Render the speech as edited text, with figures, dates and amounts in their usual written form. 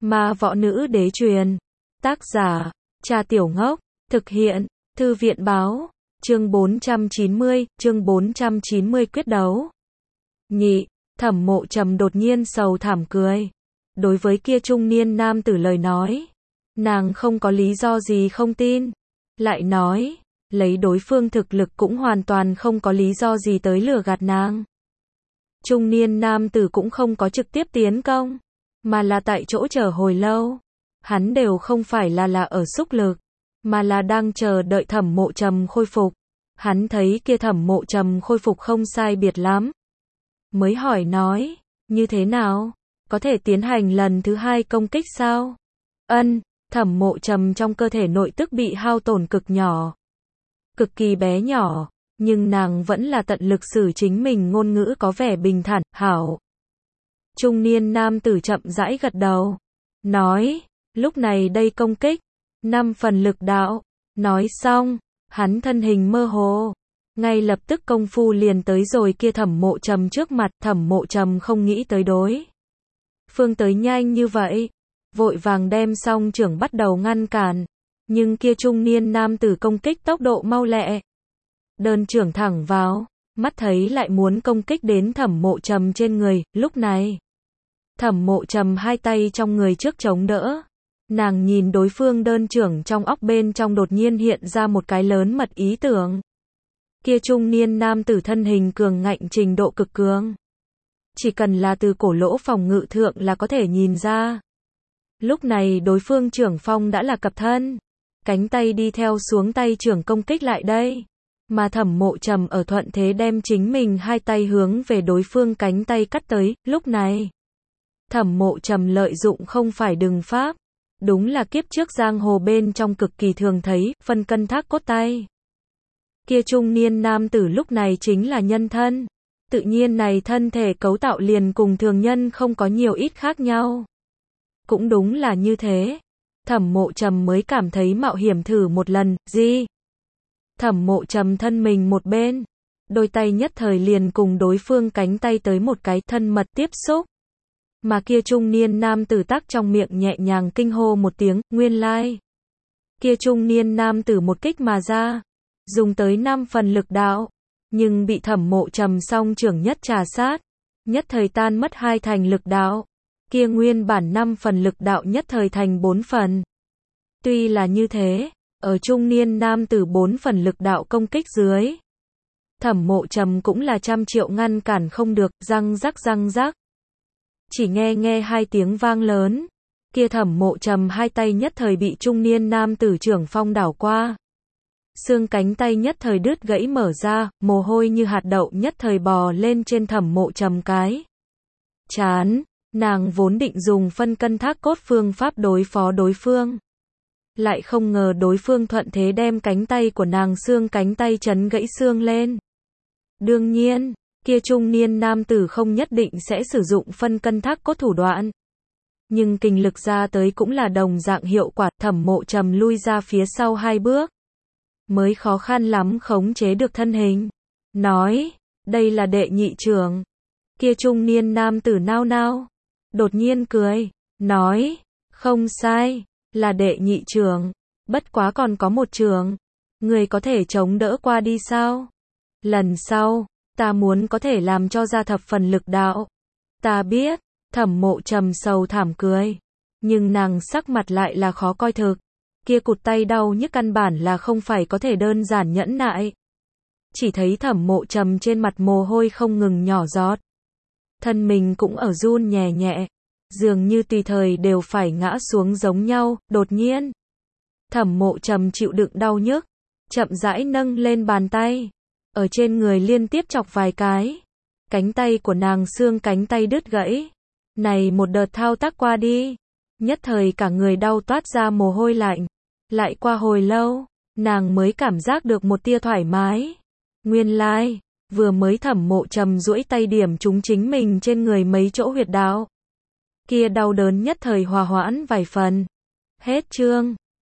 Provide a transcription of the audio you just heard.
Ma Võ Nữ Đế truyền. Tác giả, Cha Tiểu Ngốc. Thực hiện, Thư viện Báo. Chương 490 quyết đấu. Nhị, Thẩm Mộ Trầm đột nhiên sầu thảm cười. Đối với kia trung niên nam tử lời nói, nàng không có lý do gì không tin. Lại nói, lấy đối phương thực lực cũng hoàn toàn không có lý do gì tới lừa gạt nàng. Trung niên nam tử cũng không có trực tiếp tiến công, mà là tại chỗ chờ hồi lâu. Hắn đều không phải là ở xúc lực, mà là đang chờ đợi Thẩm Mộ Trầm khôi phục. Hắn thấy kia Thẩm Mộ Trầm khôi phục không sai biệt lắm, mới hỏi nói, như thế nào? Có thể tiến hành lần thứ hai công kích sao? Ân, Thẩm Mộ Trầm trong cơ thể nội tức bị hao tổn cực nhỏ, cực kỳ bé nhỏ, nhưng nàng vẫn là tận lực xử chính mình ngôn ngữ có vẻ bình thản, hảo. Trung niên nam tử chậm rãi gật đầu, nói, lúc này đây công kích, 5 phần lực đạo. Nói xong, hắn thân hình mơ hồ, ngay lập tức công phu liền tới rồi kia Thẩm Mộ Trầm trước mặt. Thẩm Mộ Trầm không nghĩ tới đối phương tới nhanh như vậy, vội vàng đem song trưởng bắt đầu ngăn cản, nhưng kia trung niên nam tử công kích tốc độ mau lẹ, đơn trưởng thẳng vào, mắt thấy lại muốn công kích đến Thẩm Mộ Trầm trên người. Lúc này, Thẩm Mộ Trầm hai tay trong người trước chống đỡ, nàng nhìn đối phương đơn trưởng, trong óc bên trong đột nhiên hiện ra một cái lớn mật ý tưởng. Kia trung niên nam tử thân hình cường ngạnh trình độ cực cường, chỉ cần là từ cổ lỗ phòng ngự thượng là có thể nhìn ra. Lúc này đối phương trưởng phong đã là cập thân, cánh tay đi theo xuống tay trưởng công kích lại đây, mà Thẩm Mộ Trầm ở thuận thế đem chính mình hai tay hướng về đối phương cánh tay cắt tới. Lúc này, Thẩm Mộ Trầm lợi dụng không phải đừng pháp, đúng là kiếp trước giang hồ bên trong cực kỳ thường thấy, phân cân thác cốt tay. Kia trung niên nam tử lúc này chính là nhân thân, tự nhiên này thân thể cấu tạo liền cùng thường nhân không có nhiều ít khác nhau. Cũng đúng là như thế, Thẩm Mộ Trầm mới cảm thấy mạo hiểm thử một lần. Gì? Thẩm Mộ Trầm thân mình một bên, đôi tay nhất thời liền cùng đối phương cánh tay tới một cái thân mật tiếp xúc. Mà kia trung niên nam tử tắc trong miệng nhẹ nhàng kinh hô một tiếng, nguyên lai. Kia trung niên nam tử một kích mà ra, dùng tới 5 phần lực đạo, nhưng bị Thẩm Mộ Trầm song trưởng nhất trà sát, nhất thời tan mất 2 thành lực đạo. Kia nguyên bản 5 phần lực đạo nhất thời thành 4 phần. Tuy là như thế, ở trung niên nam tử 4 phần lực đạo công kích dưới, Thẩm Mộ Trầm cũng là trăm triệu ngăn cản không được. Răng rắc răng rắc. Chỉ nghe 2 tiếng vang lớn, kia Thẩm Mộ Trầm hai tay nhất thời bị trung niên nam tử trưởng phong đảo qua. Xương cánh tay nhất thời đứt gãy mở ra, mồ hôi như hạt đậu nhất thời bò lên trên Thẩm Mộ Trầm cái chán. Nàng vốn định dùng phân cân thác cốt phương pháp đối phó đối phương, lại không ngờ đối phương thuận thế đem cánh tay của nàng xương cánh tay chấn gãy xương lên. Đương nhiên, kia trung niên nam tử không nhất định sẽ sử dụng phân cân thác cốt thủ đoạn, nhưng kình lực ra tới cũng là đồng dạng hiệu quả. Thẩm Mộ Trầm lui ra phía sau 2 bước, mới khó khăn lắm khống chế được thân hình, nói, đây là đệ nhị trưởng. Kia trung niên nam tử nao nao, đột nhiên cười, nói, không sai, là đệ nhị trưởng, bất quá còn có một trưởng, người có thể chống đỡ qua đi sao? Lần sau, ta muốn có thể làm cho ra thập phần lực đạo. Ta biết. Thẩm Mộ Trầm sầu thảm cười, nhưng nàng sắc mặt lại là khó coi thực. Kia cụt tay đau nhức căn bản là không phải có thể đơn giản nhẫn nại. Chỉ thấy Thẩm Mộ Trầm trên mặt mồ hôi không ngừng nhỏ giọt, thân mình cũng ở run nhẹ nhẹ, dường như tùy thời đều phải ngã xuống giống nhau. Đột nhiên, Thẩm Mộ Trầm chịu đựng đau nhức, chậm rãi nâng lên bàn tay, ở trên người liên tiếp chọc vài cái, cánh tay của nàng xương cánh tay đứt gãy. Này một đợt thao tác qua đi, nhất thời cả người đau toát ra mồ hôi lạnh. Lại qua hồi lâu, nàng mới cảm giác được một tia thoải mái. Nguyên lai, vừa mới Thẩm Mộ Trầm duỗi tay điểm trúng chính mình trên người mấy chỗ huyệt đạo, kia đau đớn nhất thời hòa hoãn vài phần. Hết chương.